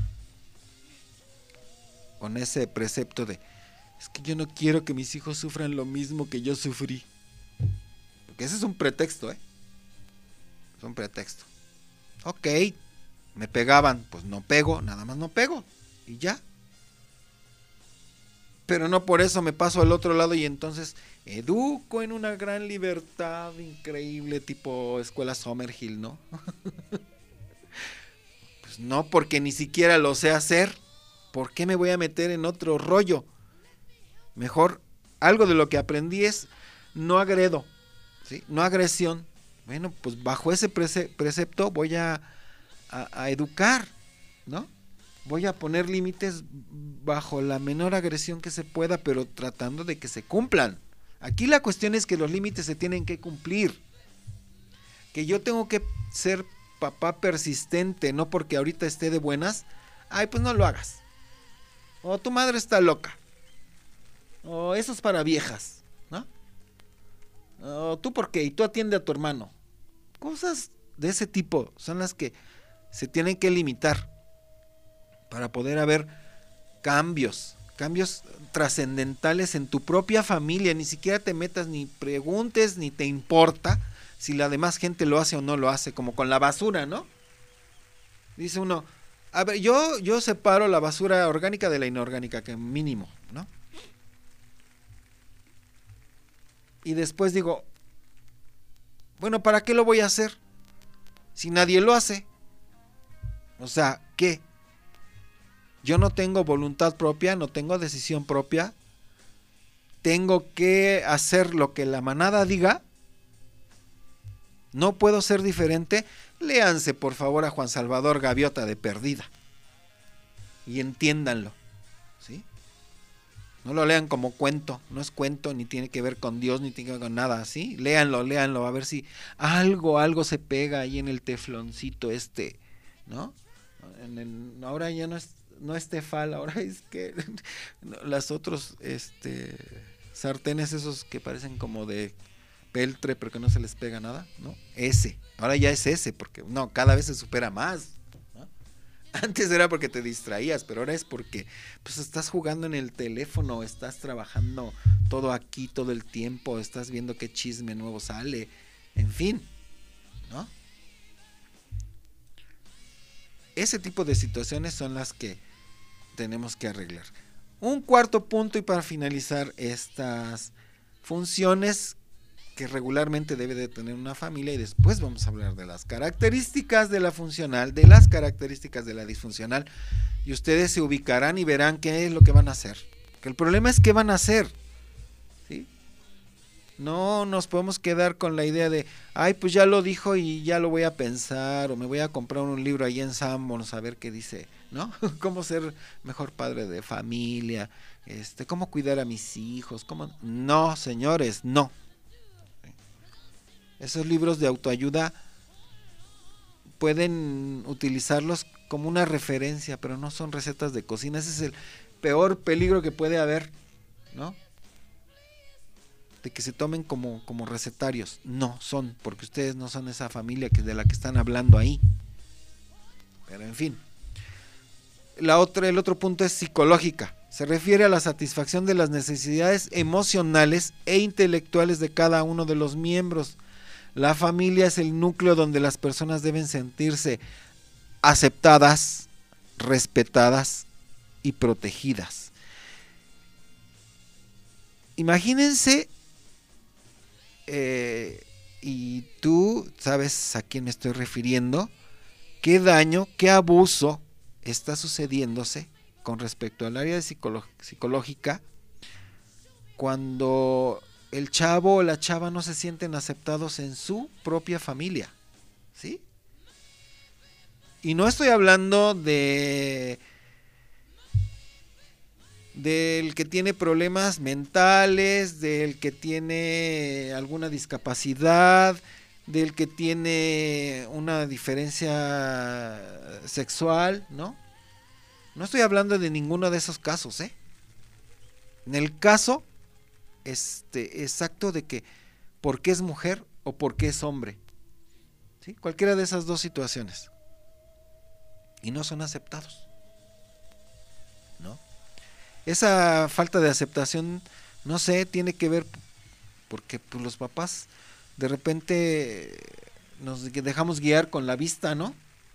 Con ese precepto de, es que yo no quiero que mis hijos sufran lo mismo que yo sufrí. Porque ese es un pretexto, ¿eh? Es un pretexto. Ok, me pegaban, pues no pego, nada más no pego. Y ya. Pero no por eso me paso al otro lado y entonces educo en una gran libertad increíble, tipo escuela Summerhill, ¿no? Pues no, porque ni siquiera lo sé hacer. ¿Por qué me voy a meter en otro rollo? Mejor, algo de lo que aprendí es no agredo, ¿sí? No agresión. Bueno, pues bajo ese prece- precepto voy a, a, a educar, ¿no? Voy a poner límites bajo la menor agresión que se pueda, pero tratando de que se cumplan. Aquí la cuestión es que los límites se tienen que cumplir. Que yo tengo que ser papá persistente, no porque ahorita esté de buenas, ay, pues no lo hagas. O tu madre está loca. O eso es para viejas, ¿no? O tú por qué, y tú atiende a tu hermano. Cosas de ese tipo son las que se tienen que limitar para poder haber cambios, cambios trascendentales en tu propia familia. Ni siquiera te metas ni preguntes ni te importa si la demás gente lo hace o no lo hace, como con la basura, ¿no? Dice uno, a ver, yo, yo separo la basura orgánica de la inorgánica, que mínimo, ¿no? Y después digo, bueno, ¿para qué lo voy a hacer? Si nadie lo hace. O sea, ¿qué? Yo no tengo voluntad propia, no tengo decisión propia. Tengo que hacer lo que la manada diga. No puedo ser diferente. Léanse, por favor, a Juan Salvador Gaviota de perdida. Y entiéndanlo. ¿Sí? No lo lean como cuento. No es cuento, ni tiene que ver con Dios, ni tiene que ver con nada. ¿Sí? Léanlo, léanlo. A ver si algo, algo se pega ahí en el tefloncito este. ¿No? En el, ahora ya no es, no es tefal, ahora es que las otros este, sartenes esos que parecen como de peltre, pero que no se les pega nada, ¿no? Ese, ahora ya es ese, porque no, cada vez se supera más, ¿no? Antes era porque te distraías, pero ahora es porque pues estás jugando en el teléfono, estás trabajando todo aquí todo el tiempo, estás viendo qué chisme nuevo sale, en fin, ¿no? Ese tipo de situaciones son las que tenemos que arreglar. Un cuarto punto, y para finalizar estas funciones que regularmente debe de tener una familia, y después vamos a hablar de las características de la funcional, de las características de la disfuncional, y ustedes se ubicarán y verán qué es lo que van a hacer. Que el problema es qué van a hacer, ¿sí? No nos podemos quedar con la idea de, ay, pues ya lo dijo y ya lo voy a pensar, o me voy a comprar un libro ahí en Sanborns a ver qué dice, ¿no? Cómo ser mejor padre de familia, este, cómo cuidar a mis hijos, cómo... No, señores, no. Esos libros de autoayuda pueden utilizarlos como una referencia, pero no son recetas de cocina. Ese es el peor peligro que puede haber, ¿no? De que se tomen como, como recetarios. No son, porque ustedes no son esa familia que de la que están hablando ahí. Pero en fin. La otra, el otro punto es psicológica. Se refiere a la satisfacción de las necesidades emocionales e intelectuales de cada uno de los miembros. La familia es el núcleo donde las personas deben sentirse aceptadas, respetadas y protegidas. Imagínense eh, y tú sabes a quién me estoy refiriendo, qué daño, qué abuso está sucediéndose con respecto al área de psicolo- psicológica cuando el chavo o la chava no se sienten aceptados en su propia familia, ¿sí? Y no estoy hablando de del que tiene problemas mentales, del que tiene alguna discapacidad, del que tiene una diferencia sexual, ¿no? No estoy hablando de ninguno de esos casos, ¿eh? En el caso este exacto de que por qué es mujer o por qué es hombre, ¿sí? Cualquiera de esas dos situaciones. Y no son aceptados, ¿no? Esa falta de aceptación, no sé, tiene que ver porque pues, los papás de repente nos dejamos guiar con la vista, ¿no?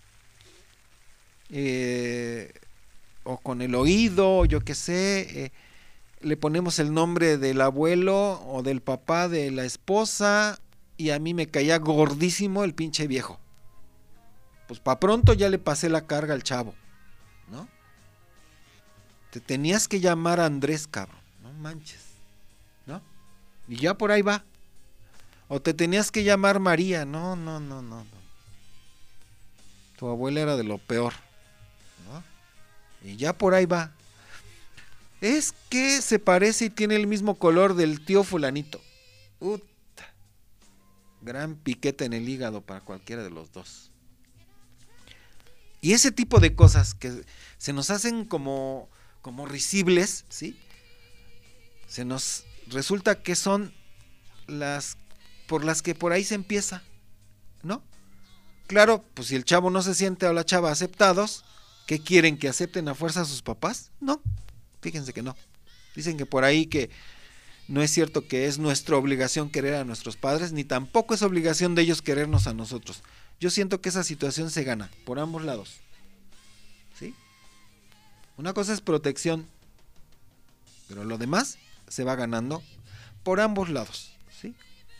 Eh, o con el oído, yo qué sé, eh, le ponemos el nombre del abuelo o del papá de la esposa y a mí me caía gordísimo el pinche viejo. Pues pa' pronto ya le pasé la carga al chavo, ¿no? Te tenías que llamar Andrés, cabrón, no manches, ¿no? Y ya por ahí va. O te tenías que llamar María, no, no, no, no, no. Tu abuela era de lo peor, ¿no? Y ya por ahí va. Es que se parece y tiene el mismo color del tío fulanito. Uta. Gran piquete en el hígado para cualquiera de los dos. Y ese tipo de cosas que se nos hacen como, como risibles, ¿sí? Se nos resulta que son las por las que por ahí se empieza, ¿no? Claro, pues si el chavo no se siente o la chava aceptados, ¿qué quieren? ¿Que acepten a fuerza a sus papás? No, fíjense que no. Dicen que por ahí que no es cierto que es nuestra obligación querer a nuestros padres, ni tampoco es obligación de ellos querernos a nosotros. Yo siento que esa situación se gana por ambos lados, ¿sí? Una cosa es protección, pero lo demás se va ganando por ambos lados, ¿sí?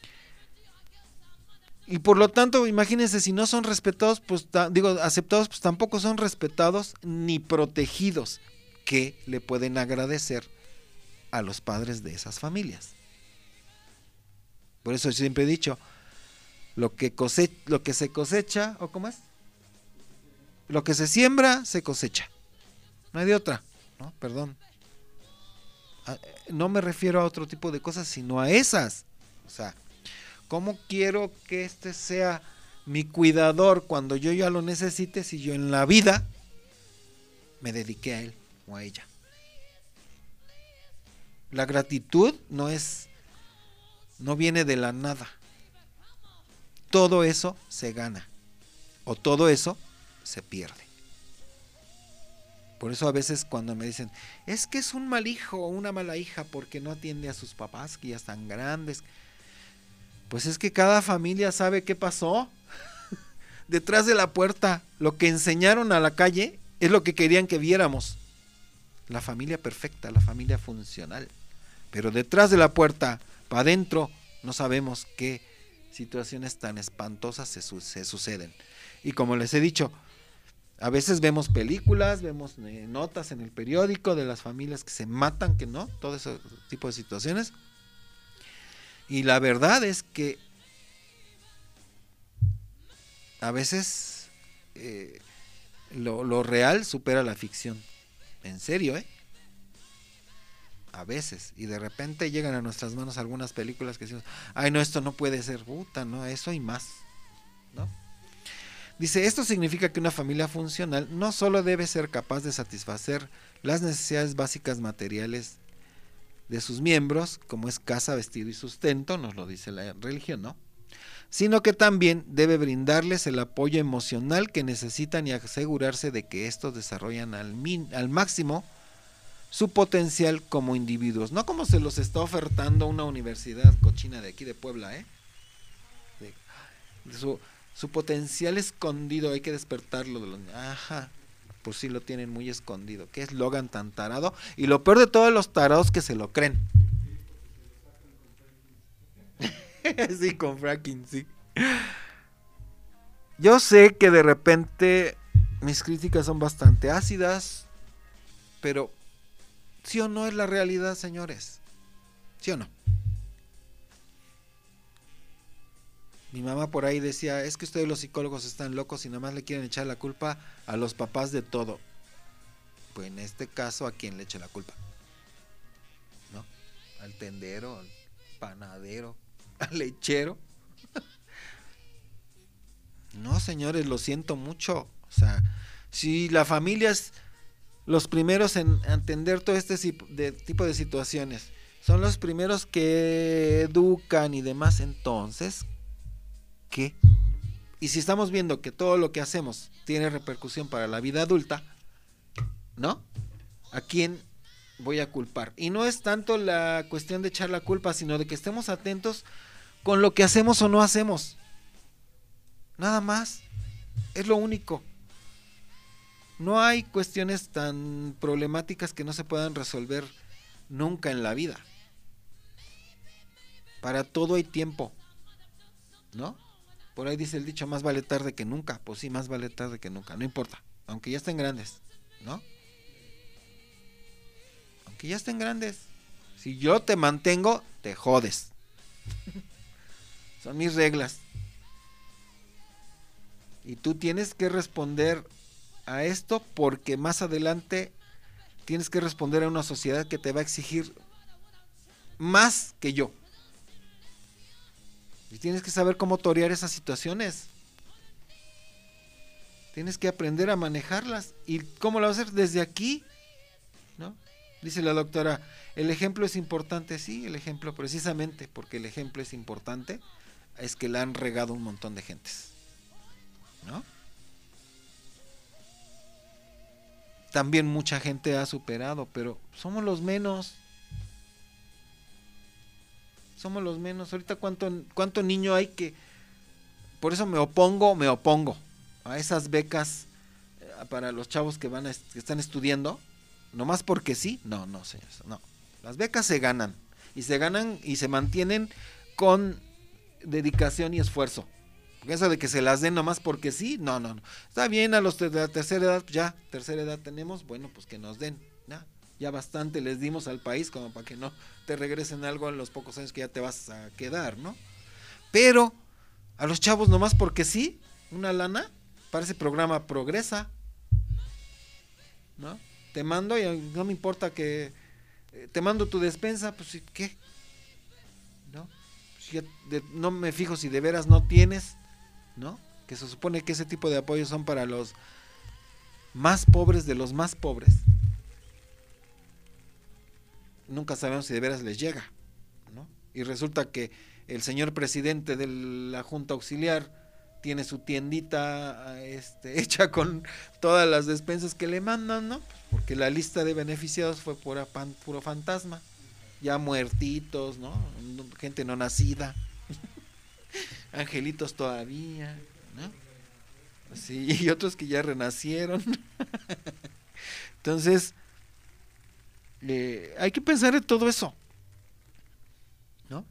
Y por lo tanto, imagínense, si no son respetados, pues ta, digo, aceptados, pues tampoco son respetados ni protegidos, que le pueden agradecer a los padres de esas familias. Por eso yo siempre he dicho, lo que cose, lo que se cosecha, ¿o cómo es? Lo que se siembra, se cosecha. No hay de otra, ¿no? Perdón. No me refiero a otro tipo de cosas, sino a esas. O sea, ¿cómo quiero que este sea mi cuidador cuando yo ya lo necesite si yo en la vida me dediqué a él o a ella? La gratitud no es, no viene de la nada. Todo eso se gana o todo eso se pierde. Por eso a veces cuando me dicen, es que es un mal hijo o una mala hija porque no atiende a sus papás que ya están grandes. Pues es que cada familia sabe qué pasó detrás de la puerta. Lo que enseñaron a la calle es lo que querían que viéramos. La familia perfecta, la familia funcional. Pero detrás de la puerta, para adentro, no sabemos qué situaciones tan espantosas se, su- se suceden. Y como les he dicho, a veces vemos películas, vemos eh, notas en el periódico de las familias que se matan, que no, todo ese tipo de situaciones. Y la verdad es que a veces eh, lo, lo real supera la ficción. En serio, ¿eh? A veces. Y de repente llegan a nuestras manos algunas películas que decimos, ay no, esto no puede ser, puta, no, eso y más, ¿no? Dice, esto significa que una familia funcional no solo debe ser capaz de satisfacer las necesidades básicas materiales de sus miembros, como es casa, vestido y sustento, nos lo dice la religión, ¿no? Sino que también debe brindarles el apoyo emocional que necesitan y asegurarse de que estos desarrollan al, min, al máximo su potencial como individuos, no como se los está ofertando una universidad cochina de aquí de Puebla, ¿eh? De, de su, su potencial escondido, hay que despertarlo de los, ajá, pues sí lo tienen muy escondido. ¿Qué eslogan tan tarado? Y lo peor de todos los tarados que se lo creen. Sí, con fracking, sí. Yo sé que de repente mis críticas son bastante ácidas, pero ¿sí o no es la realidad, señores? ¿Sí o no? Mi mamá por ahí decía, es que ustedes los psicólogos están locos y nada más le quieren echar la culpa a los papás de todo. Pues en este caso, ¿a quién le echa la culpa? ¿No? Al tendero, al panadero, al lechero. No, señores, lo siento mucho. O sea, si la familia es los primeros en entender todo este de, tipo de situaciones, son los primeros que educan y demás, entonces, ¿qué? Y si estamos viendo que todo lo que hacemos tiene repercusión para la vida adulta, ¿no? ¿A quién voy a culpar? Y no es tanto la cuestión de echar la culpa, sino de que estemos atentos con lo que hacemos o no hacemos. Nada más. Es lo único. No hay cuestiones tan problemáticas que no se puedan resolver nunca en la vida. Para todo hay tiempo, ¿no? Por ahí dice el dicho, más vale tarde que nunca. Pues sí, más vale tarde que nunca, no importa, aunque ya estén grandes, ¿no? Aunque ya estén grandes. Si yo te mantengo, te jodes. Son mis reglas. Y tú tienes que responder a esto porque más adelante tienes que responder a una sociedad que te va a exigir más que yo. Y tienes que saber cómo torear esas situaciones. Tienes que aprender a manejarlas. ¿Y cómo lo vas a hacer? Desde aquí, ¿no? Dice la doctora, el ejemplo es importante. Sí, el ejemplo precisamente porque el ejemplo es importante es que la han regado un montón de gentes, ¿no? También mucha gente ha superado, pero somos los menos. Somos los menos. Ahorita cuánto, cuánto niño hay que... Por eso me opongo, me opongo a esas becas para los chavos que van a, que están estudiando, nomás porque sí. No, no, señores, no. Las becas se ganan y se ganan y se mantienen con dedicación y esfuerzo. Porque eso de que se las den nomás porque sí, no, no, no. Está bien, a los de la tercera edad, ya, tercera edad tenemos, bueno, pues que nos den, ya, ya bastante les dimos al país como para que no te regresen algo en los pocos años que ya te vas a quedar, ¿no? Pero a los chavos nomás porque sí, una lana, para ese programa Progresa, ¿no? Te mando y no me importa que, eh, te mando tu despensa, pues ¿qué? ¿No? Si ya de, no me fijo si de veras no tienes, ¿no? Que se supone que ese tipo de apoyos son para los más pobres de los más pobres. Nunca sabemos si de veras les llega, ¿no? Y resulta que el señor presidente de la Junta Auxiliar tiene su tiendita este, hecha con todas las despensas que le mandan, ¿no? Porque la lista de beneficiados fue pura pan, puro fantasma, ya muertitos, ¿no? Gente no nacida. Angelitos todavía, ¿no? Sí, y otros que ya renacieron. Entonces, eh, hay que pensar en todo eso, ¿no?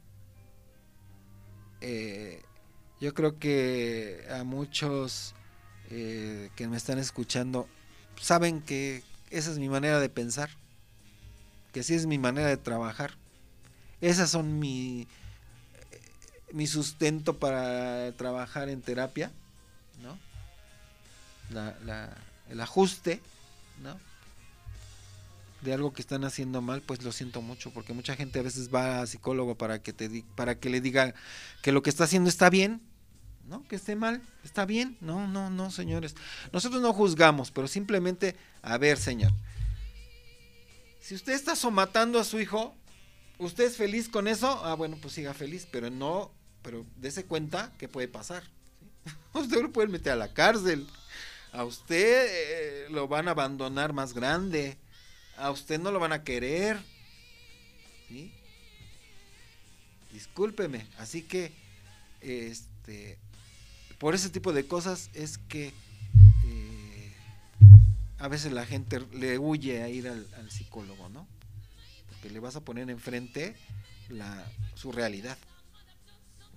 Eh, yo creo que a muchos eh, que me están escuchando saben que esa es mi manera de pensar, que así es mi manera de trabajar. Esas son mi... mi sustento para trabajar en terapia, ¿no? La, la, el ajuste, ¿no? De algo que están haciendo mal, pues lo siento mucho, porque mucha gente a veces va a psicólogo para que te para que le diga que lo que está haciendo está bien, ¿no? Que esté mal, está bien. No, no, no, señores. Nosotros no juzgamos, pero simplemente, a ver, señor, si usted está somatando a su hijo, ¿usted es feliz con eso? Ah, bueno, pues siga feliz, pero no pero dése cuenta que puede pasar, ¿sí? Usted lo pueden meter a la cárcel, a usted eh, lo van a abandonar más grande, a usted no lo van a querer, ¿sí? Discúlpeme, así que este por ese tipo de cosas es que eh, a veces la gente le huye a ir al, al psicólogo, ¿no? Porque le vas a poner enfrente la, su realidad.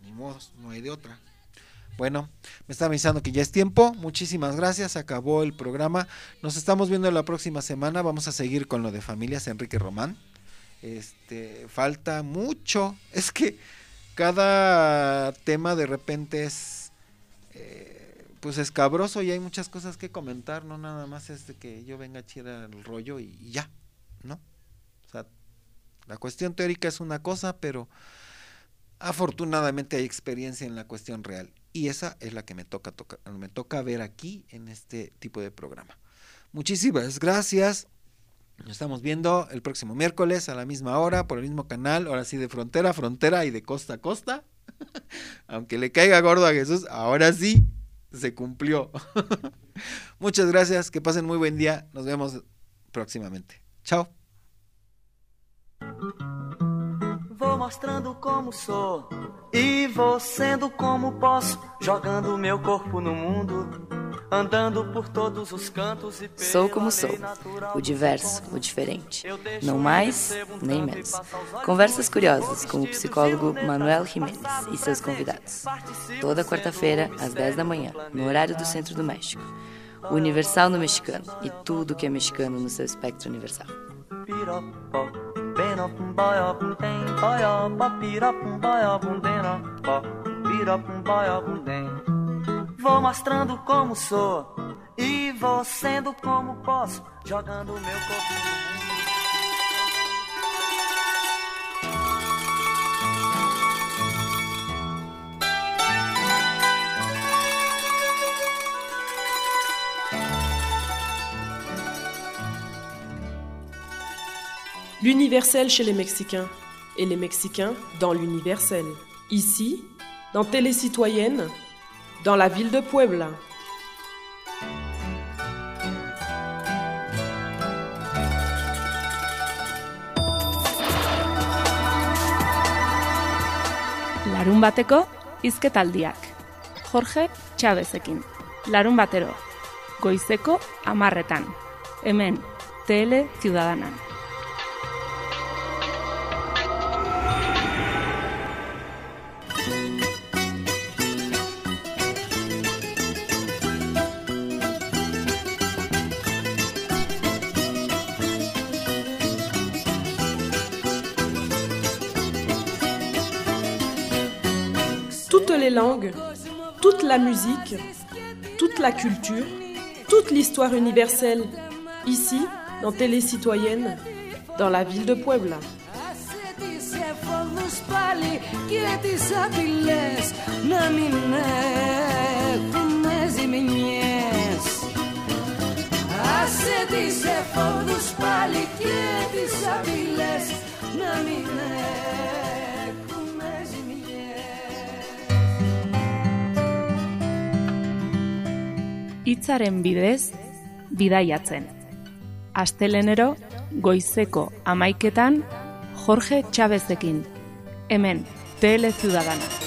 ni modo, no hay de otra. Bueno, me está avisando que ya es tiempo. Muchísimas gracias, se acabó el programa. Nos estamos viendo la próxima semana. Vamos a seguir con lo de familias Enrique Román. Este, falta mucho. Es que cada tema de repente es eh, pues escabroso y hay muchas cosas que comentar. No nada más es de que yo venga a echar el rollo y, y ya, ¿no? O sea, la cuestión teórica es una cosa, pero afortunadamente hay experiencia en la cuestión real. Y esa es la que me toca, toca, me toca ver aquí en este tipo de programa. Muchísimas gracias. Nos estamos viendo el próximo miércoles a la misma hora, por el mismo canal, ahora sí de frontera a frontera y de costa a costa. Aunque le caiga gordo a Jesús, ahora sí se cumplió. Muchas gracias, que pasen muy buen día. Nos vemos próximamente. Chao. Vou mostrando como sou e vou sendo como posso, jogando meu corpo no mundo, andando por todos os cantos e Sou como sou, o diverso, o diferente, não mais nem menos. Conversas curiosas com o psicólogo Manuel Jiménez e seus convidados. Toda quarta-feira, às dez da manhã, no horário do Centro do México. Universal no mexicano e tudo que é mexicano no seu espectro universal. Vou mostrando como sou e vou sendo como posso, jogando meu corpo no mundo. L'universel chez les Mexicains et les Mexicains dans l'universel. Ici, dans Télé Citoyenne, dans la ville de Puebla. Larun bateko hizketaldiak. Jorge Chavezekin. Larun batero. Goizeko hamarretan. Hemen, Tele Ciudadana. Toutes les langues, toute la musique, toute la culture, toute l'histoire universelle, ici, dans Télé Citoyenne, dans la ville de Puebla. Hitzaren bidez, bidaiatzen. Astelenero, goizeko hamaiketan, Jorge Chavezekin. Hemen, Tele Ciudadana.